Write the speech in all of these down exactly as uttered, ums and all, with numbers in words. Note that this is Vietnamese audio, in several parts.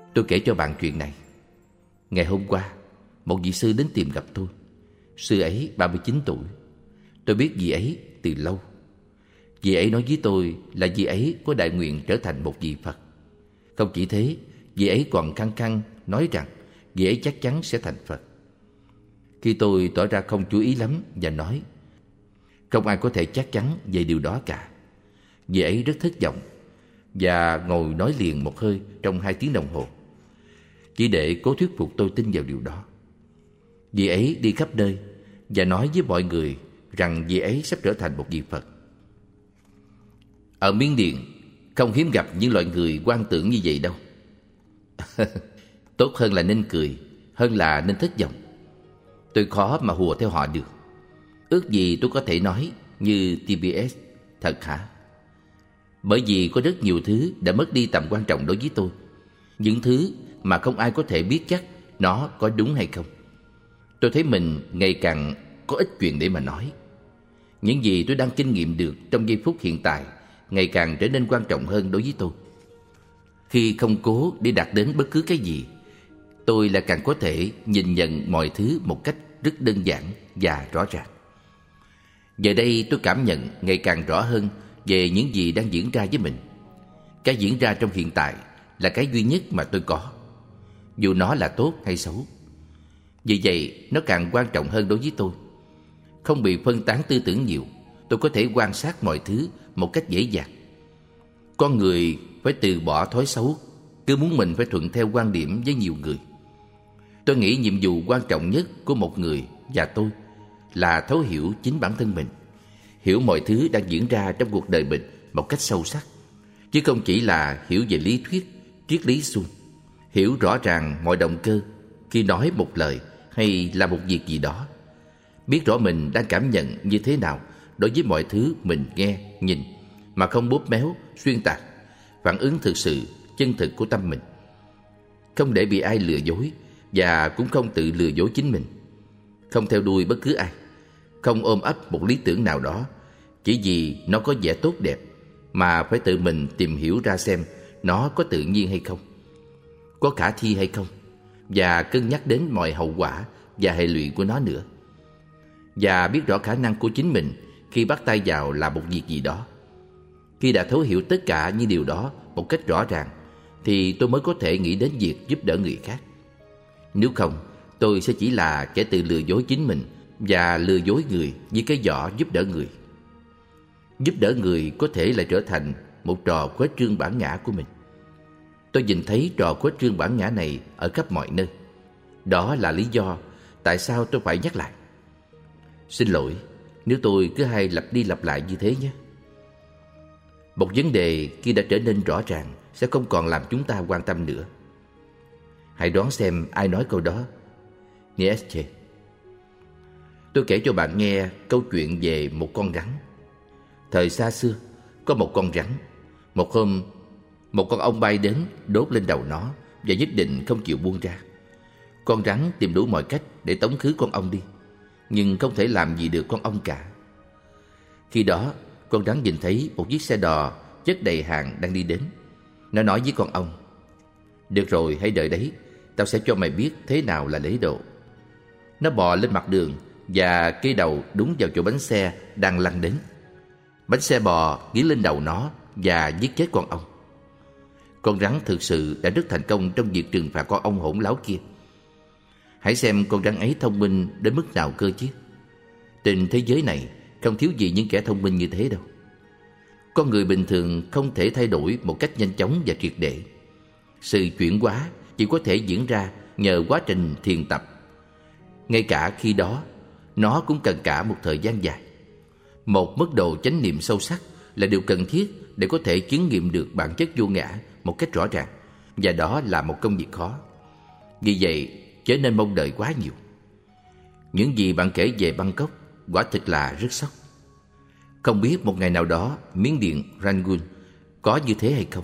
Tôi kể cho bạn chuyện này. Ngày hôm qua, một vị sư đến tìm gặp tôi. Sư ấy ba mươi chín tuổi. Tôi biết vị ấy từ lâu. Vị ấy nói với tôi là vị ấy có đại nguyện trở thành một vị Phật. Không chỉ thế, vị ấy còn khăng khăng nói rằng vị ấy chắc chắn sẽ thành Phật. Khi tôi tỏ ra không chú ý lắm và nói không ai có thể chắc chắn về điều đó cả, vị ấy rất thất vọng và ngồi nói liền một hơi trong hai tiếng đồng hồ, chỉ để cố thuyết phục tôi tin vào điều đó. Vị ấy đi khắp nơi và nói với mọi người rằng vị ấy sắp trở thành một vị Phật. Ở Miến Điện không hiếm gặp những loại người hoang tưởng như vậy đâu. Tốt hơn là nên cười, hơn là nên thất vọng. Tôi khó mà hùa theo họ được. Ước gì tôi có thể nói như tê bê ét, thật hả? Bởi vì có rất nhiều thứ đã mất đi tầm quan trọng đối với tôi. Những thứ mà không ai có thể biết chắc nó có đúng hay không. Tôi thấy mình ngày càng có ít chuyện để mà nói. Những gì tôi đang kinh nghiệm được trong giây phút hiện tại ngày càng trở nên quan trọng hơn đối với tôi. Khi không cố để đạt đến bất cứ cái gì, tôi lại càng có thể nhìn nhận mọi thứ một cách rất đơn giản và rõ ràng. Giờ đây tôi cảm nhận ngày càng rõ hơn về những gì đang diễn ra với mình. Cái diễn ra trong hiện tại là cái duy nhất mà tôi có, dù nó là tốt hay xấu. Vì vậy nó càng quan trọng hơn đối với tôi. Không bị phân tán tư tưởng nhiều, tôi có thể quan sát mọi thứ một cách dễ dàng. Con người phải từ bỏ thói xấu, cứ muốn mình phải thuận theo quan điểm với nhiều người. Tôi nghĩ nhiệm vụ quan trọng nhất của một người và tôi là thấu hiểu chính bản thân mình, hiểu mọi thứ đang diễn ra trong cuộc đời mình một cách sâu sắc, chứ không chỉ là hiểu về lý thuyết, triết lý suông. Hiểu rõ ràng mọi động cơ khi nói một lời hay làm một việc gì đó. Biết rõ mình đang cảm nhận như thế nào đối với mọi thứ mình nghe, nhìn, mà không bóp méo, xuyên tạc, phản ứng thực sự, chân thực của tâm mình. Không để bị ai lừa dối và cũng không tự lừa dối chính mình. Không theo đuôi bất cứ ai, không ôm ấp một lý tưởng nào đó chỉ vì nó có vẻ tốt đẹp, mà phải tự mình tìm hiểu ra xem nó có tự nhiên hay không, có khả thi hay không, và cân nhắc đến mọi hậu quả và hệ lụy của nó nữa. Và biết rõ khả năng của chính mình khi bắt tay vào làm một việc gì đó. Khi đã thấu hiểu tất cả những điều đó một cách rõ ràng, thì tôi mới có thể nghĩ đến việc giúp đỡ người khác. Nếu không, tôi sẽ chỉ là kẻ tự lừa dối chính mình và lừa dối người với cái vỏ giúp đỡ người. Giúp đỡ người có thể là trở thành một trò khuếch trương bản ngã của mình. Tôi nhìn thấy trò khuếch trương bản ngã này ở khắp mọi nơi. Đó là lý do tại sao tôi phải nhắc lại. Xin lỗi nếu tôi cứ hay lặp đi lặp lại như thế nhé. Một vấn đề khi đã trở nên rõ ràng sẽ không còn làm chúng ta quan tâm nữa. Hãy đoán xem ai nói câu đó. Nietzsche. Tôi kể cho bạn nghe câu chuyện về một con rắn. Thời xa xưa, có một con rắn. Một hôm, một con ong bay đến đốt lên đầu nó và nhất định không chịu buông ra. Con rắn tìm đủ mọi cách để tống khứ con ong đi, nhưng không thể làm gì được con ong cả. Khi đó, con rắn nhìn thấy một chiếc xe đò chất đầy hàng đang đi đến. Nó nói với con ong: "Được rồi, hãy đợi đấy, tao sẽ cho mày biết thế nào là lễ độ." Nó bò lên mặt đường và cây đầu đúng vào chỗ bánh xe đang lăn đến. Bánh xe bò nghiến lên đầu nó và giết chết con ong. Con rắn thực sự đã rất thành công trong việc trừng phạt con ong hỗn láo kia. Hãy xem con rắn ấy thông minh đến mức nào cơ chứ. Trên thế giới này không thiếu gì những kẻ thông minh như thế đâu. Con người bình thường không thể thay đổi một cách nhanh chóng và triệt để. Sự chuyển hóa chỉ có thể diễn ra nhờ quá trình thiền tập. Ngay cả khi đó, nó cũng cần cả một thời gian dài. Một mức độ chánh niệm sâu sắc là điều cần thiết để có thể chứng nghiệm được bản chất vô ngã một cách rõ ràng, và đó là một công việc khó. Vì vậy, chớ nên mong đợi quá nhiều. Những gì bạn kể về Bangkok quả thực là rất sốc. Không biết một ngày nào đó Miến Điện, Rangoon có như thế hay không.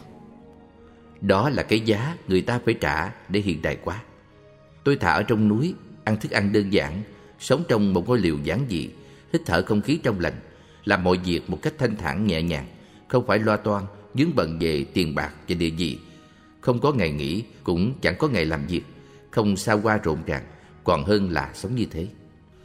Đó là cái giá người ta phải trả để hiện đại quá. Tôi thà ở trong núi, ăn thức ăn đơn giản, sống trong một ngôi liều giản dị, hít thở không khí trong lành, làm mọi việc một cách thanh thản nhẹ nhàng, không phải loa toan, vướng bận về tiền bạc và địa vị, không có ngày nghỉ, cũng chẳng có ngày làm việc, không xa hoa rộn ràng, còn hơn là sống như thế.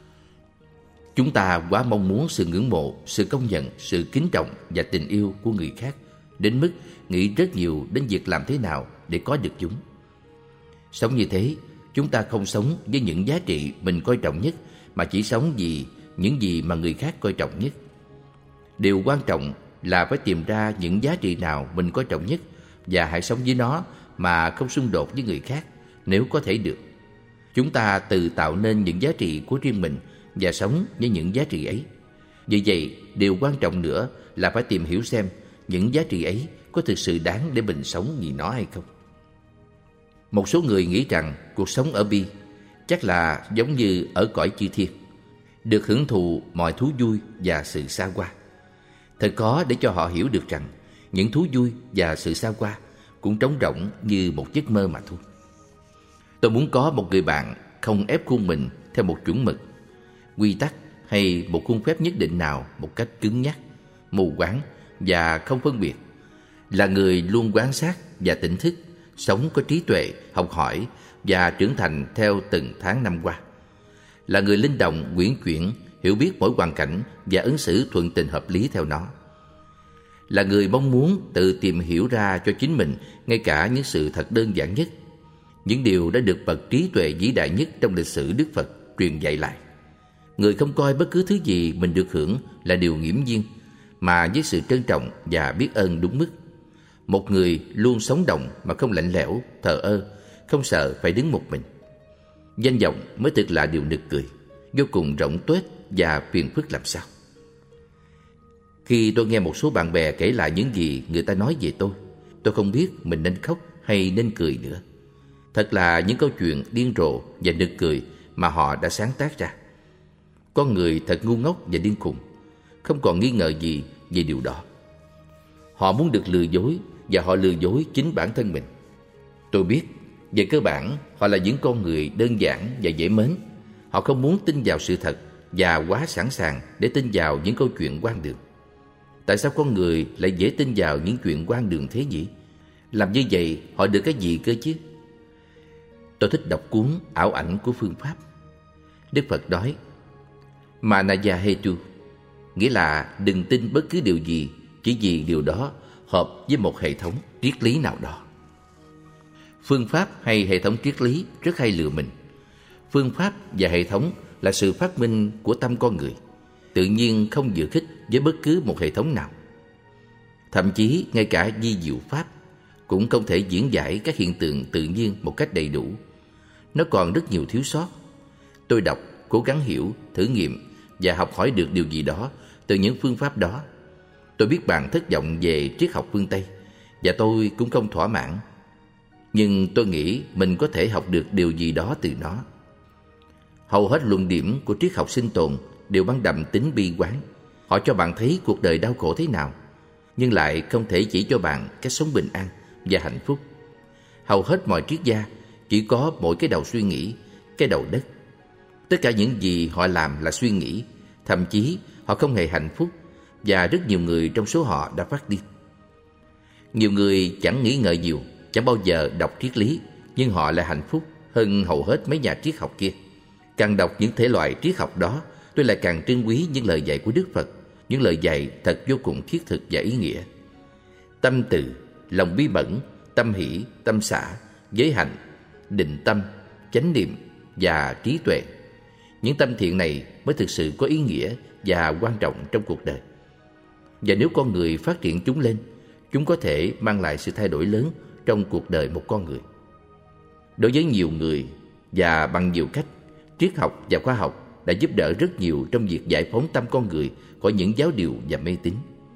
Chúng ta quá mong muốn sự ngưỡng mộ, sự công nhận, sự kính trọng và tình yêu của người khác, đến mức nghĩ rất nhiều đến việc làm thế nào để có được chúng. Sống như thế, chúng ta không sống với những giá trị mình coi trọng nhất, mà chỉ sống vì những gì mà người khác coi trọng nhất. Điều quan trọng là phải tìm ra những giá trị nào mình coi trọng nhất và hãy sống với nó mà không xung đột với người khác nếu có thể được. Chúng ta tự tạo nên những giá trị của riêng mình và sống với những giá trị ấy. Vì vậy, điều quan trọng nữa là phải tìm hiểu xem những giá trị ấy có thực sự đáng để mình sống vì nó hay không. Một số người nghĩ rằng cuộc sống ở bi chắc là giống như ở cõi chư thiên, được hưởng thụ mọi thú vui và sự xa hoa. Thật khó để cho họ hiểu được rằng những thú vui và sự xa hoa cũng trống rỗng như một giấc mơ mà thôi. Tôi muốn có một người bạn không ép khuôn mình theo một chuẩn mực, quy tắc hay một khuôn phép nhất định nào một cách cứng nhắc, mù quáng và không phân biệt. Là người luôn quan sát và tỉnh thức, sống có trí tuệ, học hỏi và trưởng thành theo từng tháng năm qua. Là người linh động, uyển chuyển, hiểu biết mỗi hoàn cảnh và ứng xử thuận tình hợp lý theo nó. Là người mong muốn tự tìm hiểu ra cho chính mình ngay cả những sự thật đơn giản nhất, những điều đã được bậc trí tuệ vĩ đại nhất trong lịch sử Đức Phật truyền dạy lại. Người không coi bất cứ thứ gì mình được hưởng là điều nghiễm nhiên, mà với sự trân trọng và biết ơn đúng mức. Một người luôn sống động mà không lạnh lẽo, thờ ơ, không sợ phải đứng một mình. Danh vọng mới thực là điều nực cười, vô cùng rỗng tuếch và phiền phức làm sao. Khi tôi nghe một số bạn bè kể lại những gì người ta nói về tôi, tôi không biết mình nên khóc hay nên cười nữa. Thật là những câu chuyện điên rồ và nực cười mà họ đã sáng tác ra. Con người thật ngu ngốc và điên khùng, không còn nghi ngờ gì về điều đó. Họ muốn được lừa dối và họ lừa dối chính bản thân mình. Tôi biết, về cơ bản, họ là những con người đơn giản và dễ mến. Họ không muốn tin vào sự thật và quá sẵn sàng để tin vào những câu chuyện hoang đường. Tại sao con người lại dễ tin vào những chuyện hoang đường thế nhỉ? Làm như vậy họ được cái gì cơ chứ? Tôi thích đọc cuốn Ảo ảnh của phương pháp. Đức Phật nói Manaya hetu, nghĩa là đừng tin bất cứ điều gì chỉ vì điều đó hợp với một hệ thống triết lý nào đó. Phương pháp hay hệ thống triết lý rất hay lừa mình. Phương pháp và hệ thống là sự phát minh của tâm con người, tự nhiên không dự khích với bất cứ một hệ thống nào. Thậm chí ngay cả vi diệu pháp cũng không thể diễn giải các hiện tượng tự nhiên một cách đầy đủ. Nó còn rất nhiều thiếu sót. Tôi đọc, cố gắng hiểu, thử nghiệm và học hỏi được điều gì đó từ những phương pháp đó. Tôi biết bạn thất vọng về triết học phương Tây, và tôi cũng không thỏa mãn. Nhưng tôi nghĩ mình có thể học được điều gì đó từ nó. Hầu hết luận điểm của triết học sinh tồn đều mang đậm tính bi quan. Họ cho bạn thấy cuộc đời đau khổ thế nào, nhưng lại không thể chỉ cho bạn cách sống bình an và hạnh phúc. Hầu hết mọi triết gia chỉ có mỗi cái đầu suy nghĩ, cái đầu đất. Tất cả những gì họ làm là suy nghĩ, thậm chí họ không hề hạnh phúc, và rất nhiều người trong số họ đã phát điên. Nhiều người chẳng nghĩ ngợi nhiều, chẳng bao giờ đọc triết lý, nhưng họ lại hạnh phúc hơn hầu hết mấy nhà triết học kia. Càng đọc những thể loại triết học đó, tôi lại càng trân quý những lời dạy của Đức Phật, những lời dạy thật vô cùng thiết thực và ý nghĩa. Tâm từ, lòng bí bẩn, tâm hỷ, tâm xả, giới hạnh, định tâm, chánh niệm và trí tuệ. Những tâm thiện này mới thực sự có ý nghĩa và quan trọng trong cuộc đời. Và nếu con người phát triển chúng lên, chúng có thể mang lại sự thay đổi lớn trong cuộc đời một con người. Đối với nhiều người và bằng nhiều cách, triết học và khoa học đã giúp đỡ rất nhiều trong việc giải phóng tâm con người khỏi những giáo điều và mê tín.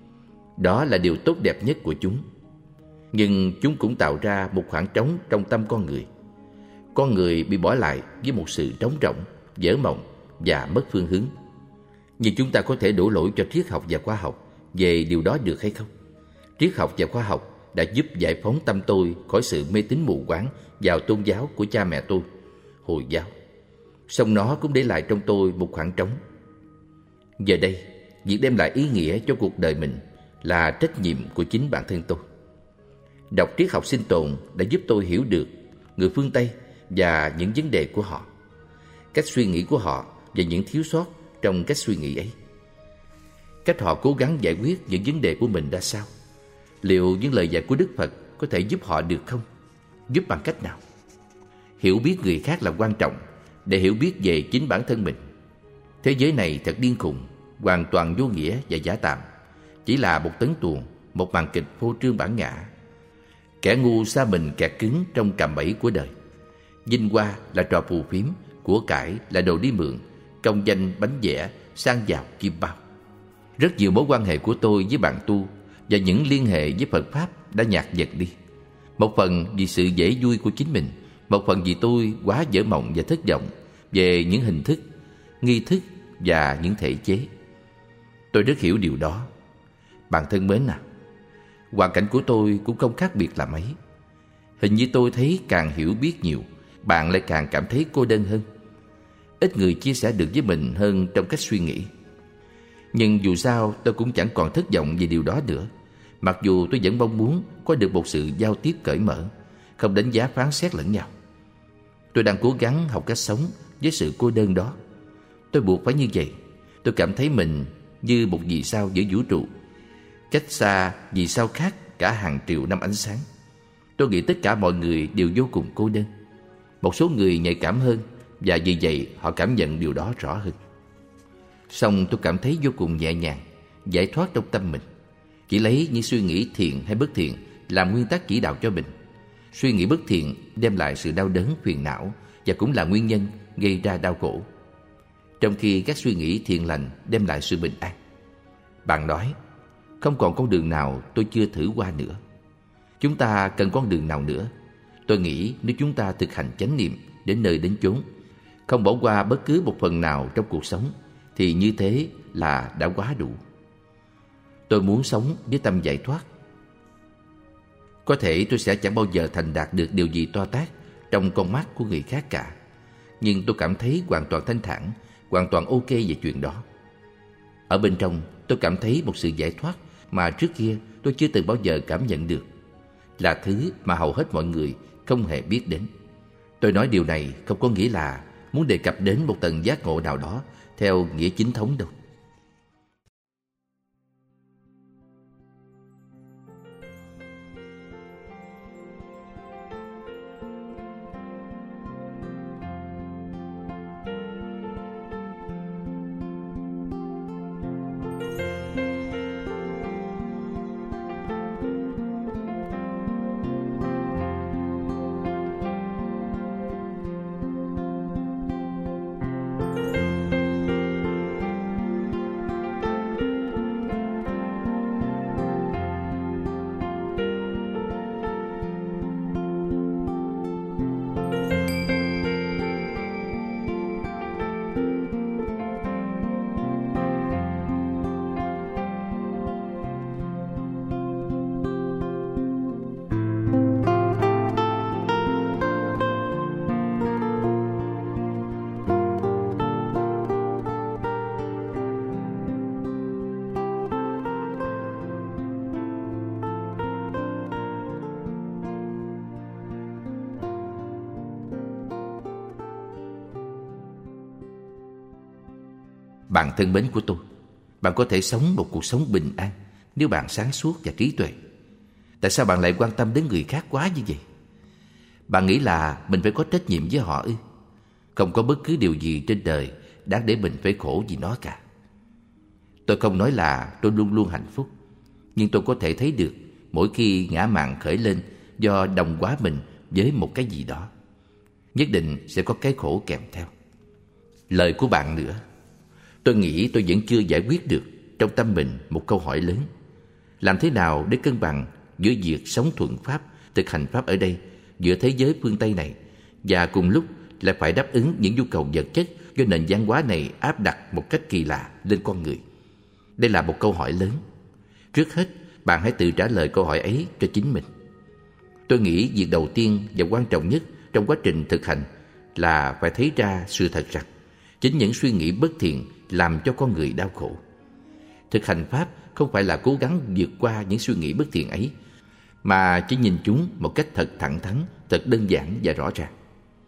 Đó là điều tốt đẹp nhất của chúng. Nhưng chúng cũng tạo ra một khoảng trống trong tâm con người. Con người bị bỏ lại với một sự trống rỗng, vỡ mộng và mất phương hướng. Nhưng chúng ta có thể đổ lỗi cho triết học và khoa học về điều đó được hay không? Triết học và khoa học đã giúp giải phóng tâm tôi khỏi sự mê tín mù quáng vào tôn giáo của cha mẹ tôi, Hồi giáo. Song nó cũng để lại trong tôi một khoảng trống. Giờ đây, việc đem lại ý nghĩa cho cuộc đời mình là trách nhiệm của chính bản thân tôi. Đọc triết học sinh tồn đã giúp tôi hiểu được người phương Tây và những vấn đề của họ, cách suy nghĩ của họ và những thiếu sót trong cách suy nghĩ ấy. Cách họ cố gắng giải quyết những vấn đề của mình ra sao? Liệu những lời dạy của Đức Phật có thể giúp họ được không? Giúp bằng cách nào? Hiểu biết người khác là quan trọng để hiểu biết về chính bản thân mình. Thế giới này thật điên khùng, hoàn toàn vô nghĩa và giả tạm, chỉ là một tấn tuồng, một màn kịch phô trương bản ngã. Kẻ ngu sa mình kẹt cứng trong cạm bẫy của đời. Vinh hoa là trò phù phiếm, của cải là đồ đi mượn, công danh bánh vẽ, sang giàu kim bao. Rất nhiều mối quan hệ của tôi với bạn tu và những liên hệ với Phật Pháp đã nhạt dần đi. Một phần vì sự dễ vui của chính mình, một phần vì tôi quá dở mộng và thất vọng về những hình thức, nghi thức và những thể chế. Tôi rất hiểu điều đó. Bạn thân mến à, hoàn cảnh của tôi cũng không khác biệt là mấy. Hình như tôi thấy càng hiểu biết nhiều, bạn lại càng cảm thấy cô đơn hơn. Ít người chia sẻ được với mình hơn trong cách suy nghĩ. Nhưng dù sao tôi cũng chẳng còn thất vọng về điều đó nữa. Mặc dù tôi vẫn mong muốn có được một sự giao tiếp cởi mở, không đánh giá phán xét lẫn nhau. Tôi đang cố gắng học cách sống với sự cô đơn đó. Tôi buộc phải như vậy. Tôi cảm thấy mình như một vì sao giữa vũ trụ, cách xa vì sao khác cả hàng triệu năm ánh sáng. Tôi nghĩ tất cả mọi người đều vô cùng cô đơn. Một số người nhạy cảm hơn, và vì vậy họ cảm nhận điều đó rõ hơn. Song tôi cảm thấy vô cùng nhẹ nhàng, giải thoát trong tâm mình. Chỉ lấy những suy nghĩ thiện hay bất thiện làm nguyên tắc chỉ đạo cho mình. Suy nghĩ bất thiện đem lại sự đau đớn, phiền não và cũng là nguyên nhân gây ra đau khổ, trong khi các suy nghĩ thiện lành đem lại sự bình an. Bạn nói, không còn con đường nào tôi chưa thử qua nữa. Chúng ta cần con đường nào nữa? Tôi nghĩ nếu chúng ta thực hành chánh niệm đến nơi đến chốn, không bỏ qua bất cứ một phần nào trong cuộc sống, thì như thế là đã quá đủ. Tôi muốn sống với tâm giải thoát. Có thể tôi sẽ chẳng bao giờ thành đạt được điều gì to tát trong con mắt của người khác cả, nhưng tôi cảm thấy hoàn toàn thanh thản, hoàn toàn ok về chuyện đó. Ở bên trong tôi cảm thấy một sự giải thoát mà trước kia tôi chưa từng bao giờ cảm nhận được, là thứ mà hầu hết mọi người không hề biết đến. Tôi nói điều này không có nghĩa là muốn đề cập đến một tầng giác ngộ nào đó theo nghĩa chính thống đâu. Bạn thân mến của tôi, bạn có thể sống một cuộc sống bình an nếu bạn sáng suốt và trí tuệ. Tại sao bạn lại quan tâm đến người khác quá như vậy? Bạn nghĩ là mình phải có trách nhiệm với họ ư? Không có bất cứ điều gì trên đời đáng để mình phải khổ vì nó cả. Tôi không nói là tôi luôn luôn hạnh phúc, nhưng tôi có thể thấy được mỗi khi ngã mạn khởi lên do đồng hóa mình với một cái gì đó, nhất định sẽ có cái khổ kèm theo. Lời của bạn nữa, tôi nghĩ tôi vẫn chưa giải quyết được trong tâm mình một câu hỏi lớn. Làm thế nào để cân bằng giữa việc sống thuận pháp, thực hành pháp ở đây, giữa thế giới phương Tây này, và cùng lúc lại phải đáp ứng những nhu cầu vật chất do nền văn hóa này áp đặt một cách kỳ lạ lên con người? Đây là một câu hỏi lớn. Trước hết, bạn hãy tự trả lời câu hỏi ấy cho chính mình. Tôi nghĩ việc đầu tiên và quan trọng nhất trong quá trình thực hành là phải thấy ra sự thật rằng chính những suy nghĩ bất thiện làm cho con người đau khổ. Thực hành pháp không phải là cố gắng vượt qua những suy nghĩ bất thiện ấy, mà chỉ nhìn chúng một cách thật thẳng thắn, thật đơn giản và rõ ràng.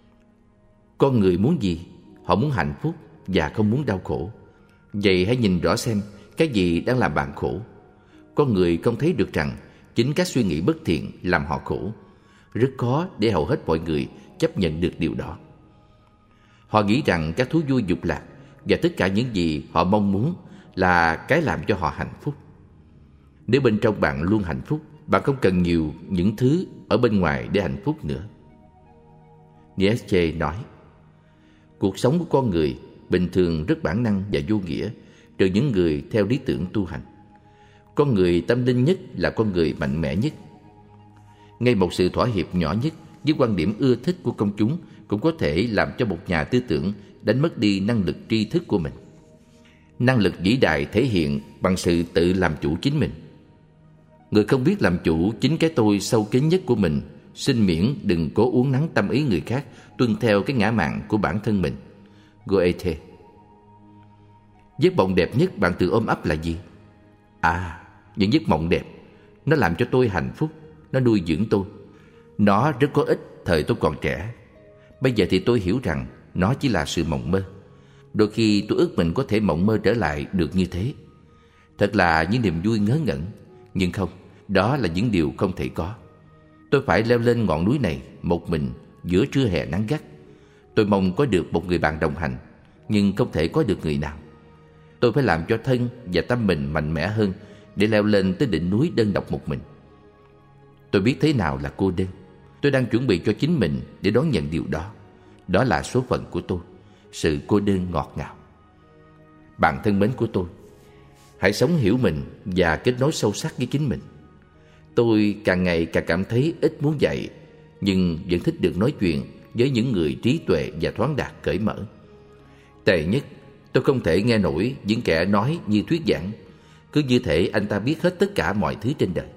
Con người muốn gì? Họ muốn hạnh phúc và không muốn đau khổ. Vậy hãy nhìn rõ xem cái gì đang làm bạn khổ. Con người không thấy được rằng chính các suy nghĩ bất thiện làm họ khổ. Rất khó để hầu hết mọi người chấp nhận được điều đó. Họ nghĩ rằng các thú vui dục lạc và tất cả những gì họ mong muốn là cái làm cho họ hạnh phúc. Nếu bên trong bạn luôn hạnh phúc, bạn không cần nhiều những thứ ở bên ngoài để hạnh phúc nữa. Nietzsche nói, cuộc sống của con người bình thường rất bản năng và vô nghĩa, trừ những người theo lý tưởng tu hành. Con người tâm linh nhất là con người mạnh mẽ nhất. Ngay một sự thỏa hiệp nhỏ nhất với quan điểm ưa thích của công chúng cũng có thể làm cho một nhà tư tưởng đánh mất đi năng lực tri thức của mình. Năng lực vĩ đại thể hiện bằng sự tự làm chủ chính mình. Người không biết làm chủ chính cái tôi sâu kín nhất của mình, xin miễn đừng cố uốn nắn tâm ý người khác tuân theo cái ngã mạn của bản thân mình. Goethe. Giấc mộng đẹp nhất bạn tự ôm ấp là gì? À, những giấc mộng đẹp. Nó làm cho tôi hạnh phúc, nó nuôi dưỡng tôi. Nó rất có ích thời tôi còn trẻ. Bây giờ thì tôi hiểu rằng nó chỉ là sự mộng mơ. Đôi khi tôi ước mình có thể mộng mơ trở lại được như thế. Thật là những niềm vui ngớ ngẩn. Nhưng không, đó là những điều không thể có. Tôi phải leo lên ngọn núi này một mình giữa trưa hè nắng gắt. Tôi mong có được một người bạn đồng hành, nhưng không thể có được người nào. Tôi phải làm cho thân và tâm mình mạnh mẽ hơn để leo lên tới đỉnh núi đơn độc một mình. Tôi biết thế nào là cô đơn. Tôi đang chuẩn bị cho chính mình để đón nhận điều đó. Đó là số phận của tôi, sự cô đơn ngọt ngào. Bạn thân mến của tôi, hãy sống hiểu mình và kết nối sâu sắc với chính mình. Tôi càng ngày càng cảm thấy ít muốn dạy, nhưng vẫn thích được nói chuyện với những người trí tuệ và thoáng đạt cởi mở. Tệ nhất, tôi không thể nghe nổi những kẻ nói như thuyết giảng, cứ như thể anh ta biết hết tất cả mọi thứ trên đời.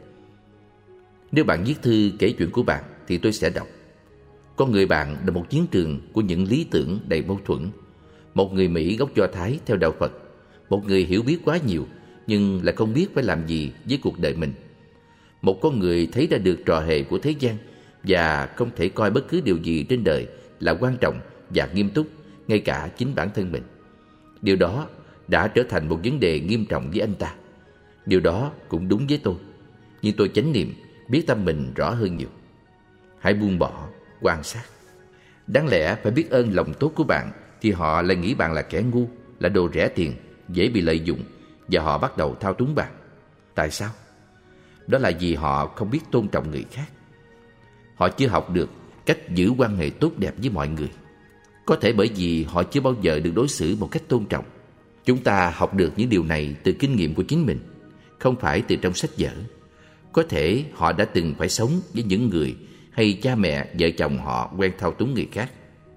Nếu bạn viết thư kể chuyện của bạn thì tôi sẽ đọc. Con người bạn là một chiến trường của những lý tưởng đầy mâu thuẫn. Một người Mỹ gốc Do Thái theo đạo Phật, một người hiểu biết quá nhiều nhưng lại không biết phải làm gì với cuộc đời mình. Một con người thấy ra được trò hề của thế gian và không thể coi bất cứ điều gì trên đời là quan trọng và nghiêm túc, ngay cả chính bản thân mình. Điều đó đã trở thành một vấn đề nghiêm trọng với anh ta. Điều đó cũng đúng với tôi, nhưng tôi chánh niệm, biết tâm mình rõ hơn nhiều. Hãy buông bỏ, quan sát. Đáng lẽ phải biết ơn lòng tốt của bạn, thì họ lại nghĩ bạn là kẻ ngu, là đồ rẻ tiền, dễ bị lợi dụng, và họ bắt đầu thao túng bạn. Tại sao? Đó là vì họ không biết tôn trọng người khác. Họ chưa học được cách giữ quan hệ tốt đẹp với mọi người. Có thể bởi vì họ chưa bao giờ được đối xử một cách tôn trọng. Chúng ta học được những điều này từ kinh nghiệm của chính mình, không phải từ trong sách vở. Có thể họ đã từng phải sống với những người hay cha mẹ, vợ chồng họ quen thao túng người khác.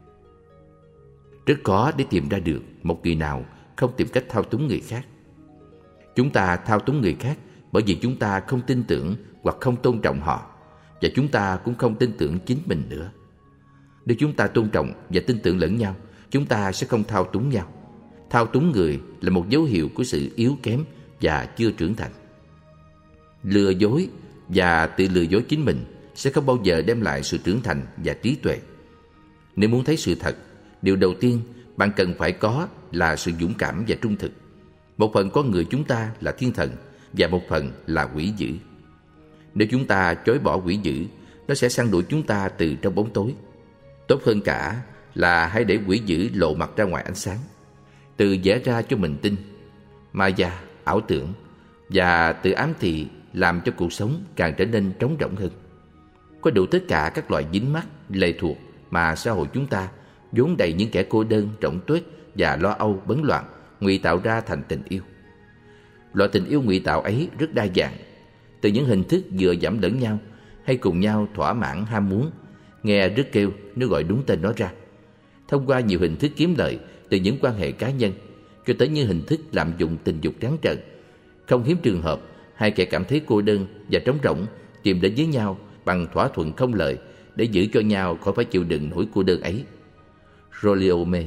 Rất khó để tìm ra được một người nào không tìm cách thao túng người khác. Chúng ta thao túng người khác bởi vì chúng ta không tin tưởng hoặc không tôn trọng họ, và chúng ta cũng không tin tưởng chính mình nữa. Nếu chúng ta tôn trọng và tin tưởng lẫn nhau, chúng ta sẽ không thao túng nhau. Thao túng người là một dấu hiệu của sự yếu kém và chưa trưởng thành. Lừa dối và tự lừa dối chính mình sẽ không bao giờ đem lại sự trưởng thành và trí tuệ. Nếu muốn thấy sự thật, điều đầu tiên bạn cần phải có là sự dũng cảm và trung thực. Một phần con người chúng ta là thiên thần và một phần là quỷ dữ. Nếu chúng ta chối bỏ quỷ dữ, nó sẽ săn đuổi chúng ta từ trong bóng tối. Tốt hơn cả là hãy để quỷ dữ lộ mặt ra ngoài ánh sáng. Tự vẽ ra cho mình tin, maya, ảo tưởng, và tự ám thị làm cho cuộc sống càng trở nên trống rỗng hơn. Có đủ tất cả các loại dính mắc, lệ thuộc mà xã hội chúng ta vốn đầy những kẻ cô đơn, rỗng tuếch và lo âu bấn loạn ngụy tạo ra thành tình yêu. Loại tình yêu ngụy tạo ấy rất đa dạng, từ những hình thức dựa dẫm lẫn nhau hay cùng nhau thỏa mãn ham muốn, nghe rất kêu nếu gọi đúng tên nó ra, thông qua nhiều hình thức kiếm lợi từ những quan hệ cá nhân, cho tới những hình thức lạm dụng tình dục trắng trợn. Không hiếm trường hợp hai kẻ cảm thấy cô đơn và trống rỗng tìm đến với nhau bằng thỏa thuận không lợi để giữ cho nhau khỏi phải chịu đựng nỗi cô đơn ấy. Rolliome.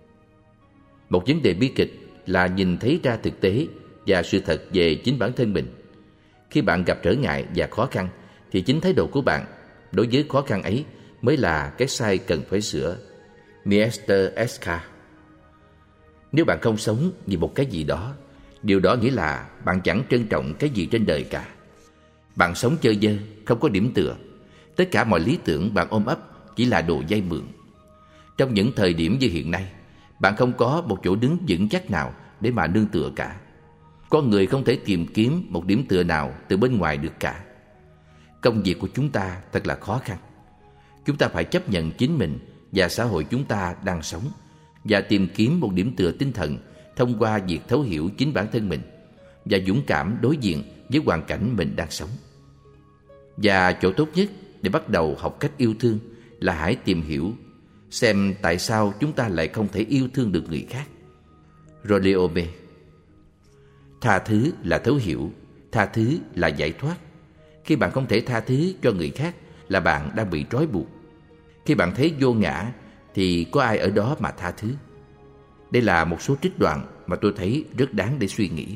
Một vấn đề bi kịch là nhìn thấy ra thực tế và sự thật về chính bản thân mình. Khi bạn gặp trở ngại và khó khăn thì chính thái độ của bạn đối với khó khăn ấy mới là cái sai cần phải sửa. Mister Eskar. Nếu bạn không sống vì một cái gì đó, điều đó nghĩa là bạn chẳng trân trọng cái gì trên đời cả. Bạn sống chơi vơ, không có điểm tựa. Tất cả mọi lý tưởng bạn ôm ấp chỉ là đồ vay mượn. Trong những thời điểm như hiện nay, bạn không có một chỗ đứng vững chắc nào để mà nương tựa cả. Con người không thể tìm kiếm một điểm tựa nào từ bên ngoài được cả. Công việc của chúng ta thật là khó khăn. Chúng ta phải chấp nhận chính mình và xã hội chúng ta đang sống và tìm kiếm một điểm tựa tinh thần thông qua việc thấu hiểu chính bản thân mình và dũng cảm đối diện với hoàn cảnh mình đang sống. Và chỗ tốt nhất để bắt đầu học cách yêu thương là hãy tìm hiểu xem tại sao chúng ta lại không thể yêu thương được người khác. Rolleome. Tha thứ là thấu hiểu, tha thứ là giải thoát. Khi bạn không thể tha thứ cho người khác là bạn đang bị trói buộc. Khi bạn thấy vô ngã thì có ai ở đó mà tha thứ? Đây là một số trích đoạn mà tôi thấy rất đáng để suy nghĩ.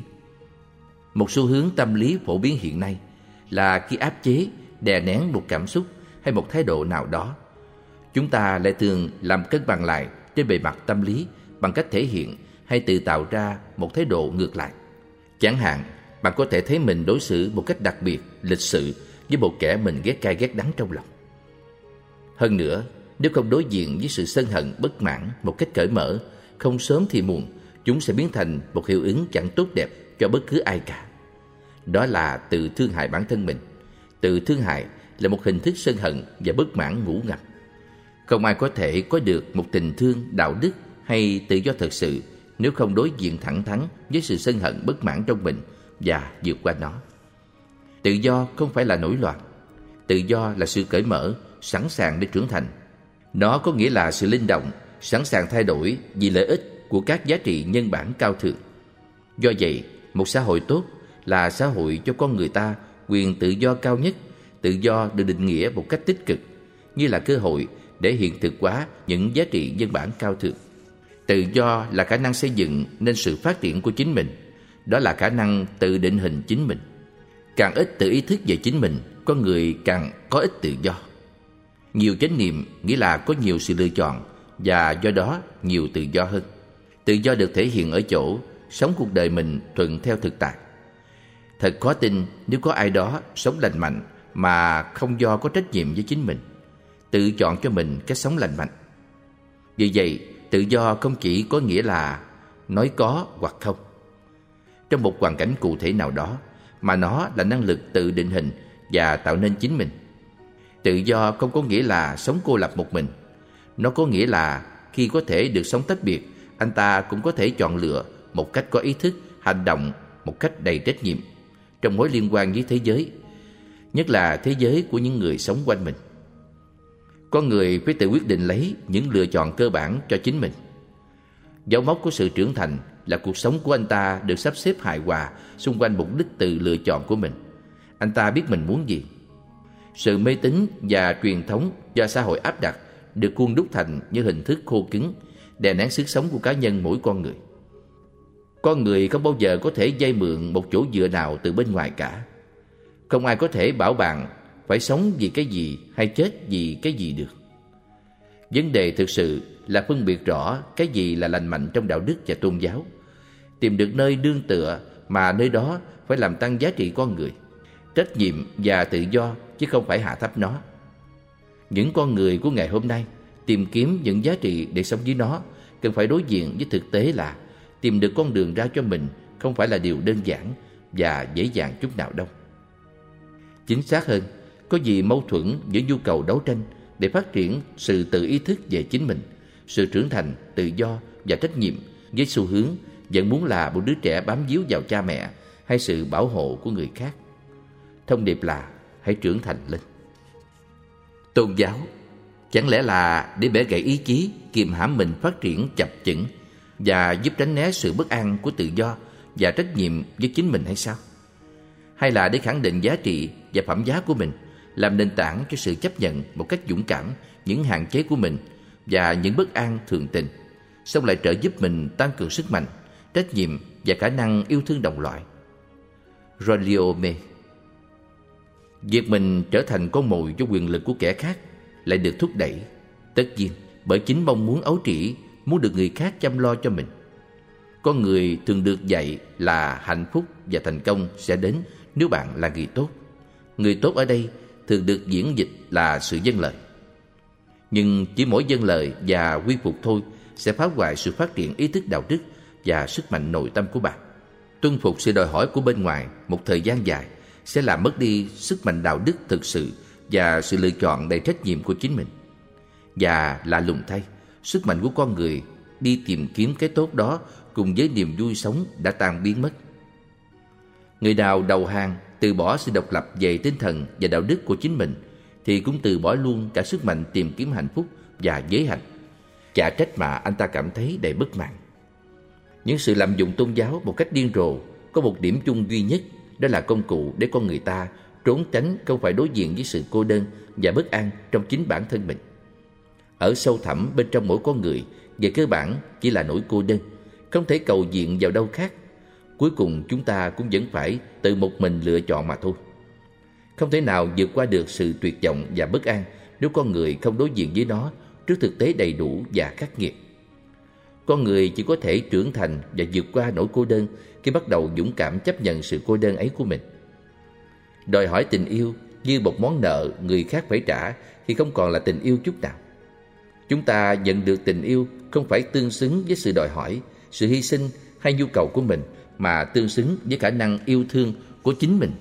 Một xu hướng tâm lý phổ biến hiện nay là khi áp chế, đè nén một cảm xúc hay một thái độ nào đó, chúng ta lại thường làm cân bằng lại trên bề mặt tâm lý bằng cách thể hiện hay tự tạo ra một thái độ ngược lại. Chẳng hạn, bạn có thể thấy mình đối xử một cách đặc biệt, lịch sự với một kẻ mình ghét cay ghét đắng trong lòng. Hơn nữa, nếu không đối diện với sự sân hận bất mãn một cách cởi mở, không sớm thì muộn, chúng sẽ biến thành một hiệu ứng chẳng tốt đẹp cho bất cứ ai cả. Đó là tự thương hại bản thân mình. Tự thương hại là một hình thức sân hận và bất mãn ngủ ngầm. Không ai có thể có được một tình thương, đạo đức hay tự do thật sự nếu không đối diện thẳng thắn với sự sân hận bất mãn trong mình và vượt qua nó. Tự do không phải là nổi loạn. Tự do là sự cởi mở, sẵn sàng để trưởng thành. Nó có nghĩa là sự linh động, sẵn sàng thay đổi vì lợi ích của các giá trị nhân bản cao thượng. Do vậy, một xã hội tốt là xã hội cho con người ta quyền tự do cao nhất. Tự do được định nghĩa một cách tích cực, như là cơ hội để hiện thực hóa những giá trị nhân bản cao thượng. Tự do là khả năng xây dựng nên sự phát triển của chính mình. Đó là khả năng tự định hình chính mình. Càng ít tự ý thức về chính mình, con người càng có ít tự do. Nhiều chánh niệm nghĩa là có nhiều sự lựa chọn và do đó nhiều tự do hơn. Tự do được thể hiện ở chỗ sống cuộc đời mình thuận theo thực tại. Thật khó tin nếu có ai đó sống lành mạnh mà không do có trách nhiệm với chính mình, tự chọn cho mình cách sống lành mạnh. Vì vậy, tự do không chỉ có nghĩa là nói có hoặc không trong một hoàn cảnh cụ thể nào đó, mà nó là năng lực tự định hình và tạo nên chính mình. Tự do không có nghĩa là sống cô lập một mình. Nó có nghĩa là khi có thể được sống tách biệt, anh ta cũng có thể chọn lựa một cách có ý thức, hành động một cách đầy trách nhiệm trong mối liên quan với thế giới, nhất là thế giới của những người sống quanh mình. Con người phải tự quyết định lấy những lựa chọn cơ bản cho chính mình. Dấu mốc của sự trưởng thành là cuộc sống của anh ta được sắp xếp hài hòa xung quanh mục đích tự lựa chọn của mình. Anh ta biết mình muốn gì. Sự mê tín và truyền thống do xã hội áp đặt được khuôn đúc thành như hình thức khô cứng, đè nén sức sống của cá nhân mỗi con người. Con người không bao giờ có thể vay mượn một chỗ dựa nào từ bên ngoài cả. Không ai có thể bảo bạn phải sống vì cái gì hay chết vì cái gì được. Vấn đề thực sự là phân biệt rõ cái gì là lành mạnh trong đạo đức và tôn giáo, tìm được nơi nương tựa mà nơi đó phải làm tăng giá trị con người, trách nhiệm và tự do chứ không phải hạ thấp nó. Những con người của ngày hôm nay tìm kiếm những giá trị để sống với nó cần phải đối diện với thực tế là tìm được con đường ra cho mình không phải là điều đơn giản và dễ dàng chút nào đâu. Chính xác hơn, có gì mâu thuẫn giữa nhu cầu đấu tranh để phát triển sự tự ý thức về chính mình, sự trưởng thành, tự do và trách nhiệm với xu hướng vẫn muốn là một đứa trẻ bám víu vào cha mẹ hay sự bảo hộ của người khác. Thông điệp là hãy trưởng thành lên. Tôn giáo chẳng lẽ là để bẻ gãy ý chí, kiềm hãm mình phát triển chập chững và giúp tránh né sự bất an của tự do và trách nhiệm với chính mình hay sao? Hay là để khẳng định giá trị và phẩm giá của mình, làm nền tảng cho sự chấp nhận một cách dũng cảm những hạn chế của mình và những bất an thường tình, xong lại trợ giúp mình tăng cường sức mạnh, trách nhiệm và khả năng yêu thương đồng loại? Rolleome. Việc mình trở thành con mồi cho quyền lực của kẻ khác lại được thúc đẩy, tất nhiên bởi chính mong muốn ấu trĩ, muốn được người khác chăm lo cho mình. Con người thường được dạy là hạnh phúc và thành công sẽ đến nếu bạn là người tốt. Người tốt ở đây thường được diễn dịch là sự vâng lời. Nhưng chỉ mỗi vâng lời và quy phục thôi sẽ phá hoại sự phát triển ý thức đạo đức và sức mạnh nội tâm của bạn. Tuân phục sự đòi hỏi của bên ngoài một thời gian dài sẽ làm mất đi sức mạnh đạo đức thực sự và sự lựa chọn đầy trách nhiệm của chính mình. Và lạ lùng thay, sức mạnh của con người đi tìm kiếm cái tốt đó cùng với niềm vui sống đã tan biến mất. Người nào đầu hàng, từ bỏ sự độc lập về tinh thần và đạo đức của chính mình thì cũng từ bỏ luôn cả sức mạnh tìm kiếm hạnh phúc và giới hạnh. Chả trách mà anh ta cảm thấy đầy bất mãn. Những sự lạm dụng tôn giáo một cách điên rồ có một điểm chung duy nhất, đó là công cụ để con người ta trốn tránh không phải đối diện với sự cô đơn và bất an trong chính bản thân mình. Ở sâu thẳm bên trong mỗi con người, về cơ bản chỉ là nỗi cô đơn, không thể cầu viện vào đâu khác. Cuối cùng chúng ta cũng vẫn phải tự một mình lựa chọn mà thôi. Không thể nào vượt qua được sự tuyệt vọng và bất an nếu con người không đối diện với nó trước thực tế đầy đủ và khắc nghiệt. Con người chỉ có thể trưởng thành và vượt qua nỗi cô đơn khi bắt đầu dũng cảm chấp nhận sự cô đơn ấy của mình. Đòi hỏi tình yêu như một món nợ người khác phải trả thì không còn là tình yêu chút nào. Chúng ta nhận được tình yêu không phải tương xứng với sự đòi hỏi, sự hy sinh hay nhu cầu của mình, mà tương xứng với khả năng yêu thương của chính mình.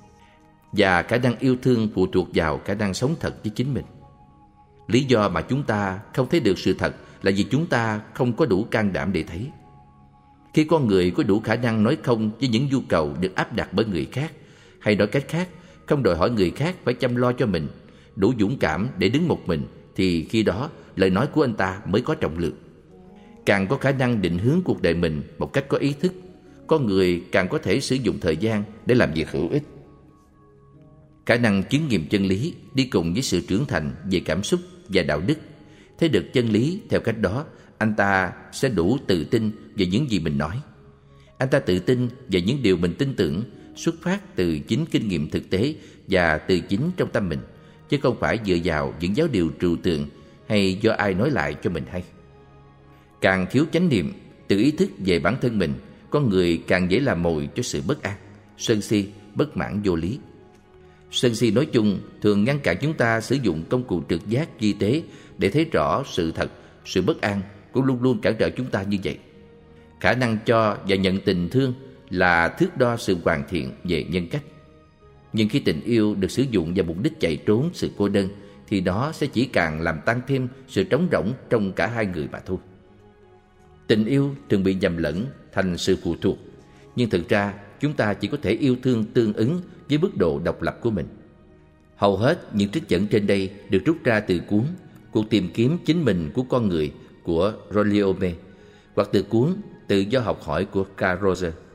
Và khả năng yêu thương phụ thuộc vào khả năng sống thật với chính mình. Lý do mà chúng ta không thấy được sự thật là vì chúng ta không có đủ can đảm để thấy. Khi con người có đủ khả năng nói không với những nhu cầu được áp đặt bởi người khác, hay nói cách khác, không đòi hỏi người khác phải chăm lo cho mình, đủ dũng cảm để đứng một mình, thì khi đó lời nói của anh ta mới có trọng lượng. Càng có khả năng định hướng cuộc đời mình một cách có ý thức, con người càng có thể sử dụng thời gian để làm việc hữu ích. Khả năng chứng nghiệm chân lý đi cùng với sự trưởng thành về cảm xúc và đạo đức. Thấy được chân lý theo cách đó, anh ta sẽ đủ tự tin về những gì mình nói. Anh ta tự tin về những điều mình tin tưởng, xuất phát từ chính kinh nghiệm thực tế và từ chính trong tâm mình, chứ không phải dựa vào những giáo điều trừu tượng hay do ai nói lại cho mình hay. Càng thiếu chánh niệm, tự ý thức về bản thân mình, con người càng dễ làm mồi cho sự bất an, sân si, bất mãn vô lý. Sân si nói chung thường ngăn cản chúng ta sử dụng công cụ trực giác vi tế để thấy rõ sự thật. Sự bất an cũng luôn luôn cản trở chúng ta như vậy. Khả năng cho và nhận tình thương là thước đo sự hoàn thiện về nhân cách. Nhưng khi tình yêu được sử dụng vào mục đích chạy trốn sự cô đơn, thì nó sẽ chỉ càng làm tăng thêm sự trống rỗng trong cả hai người mà thôi. Tình yêu thường bị nhầm lẫn thành sự phụ thuộc, nhưng thực ra chúng ta chỉ có thể yêu thương tương ứng với mức độ độc lập của mình. Hầu hết những trích dẫn trên đây được rút ra từ cuốn Cuộc tìm kiếm chính mình của con người của Rolliome, hoặc từ cuốn Tự do học hỏi của Carl Rogers.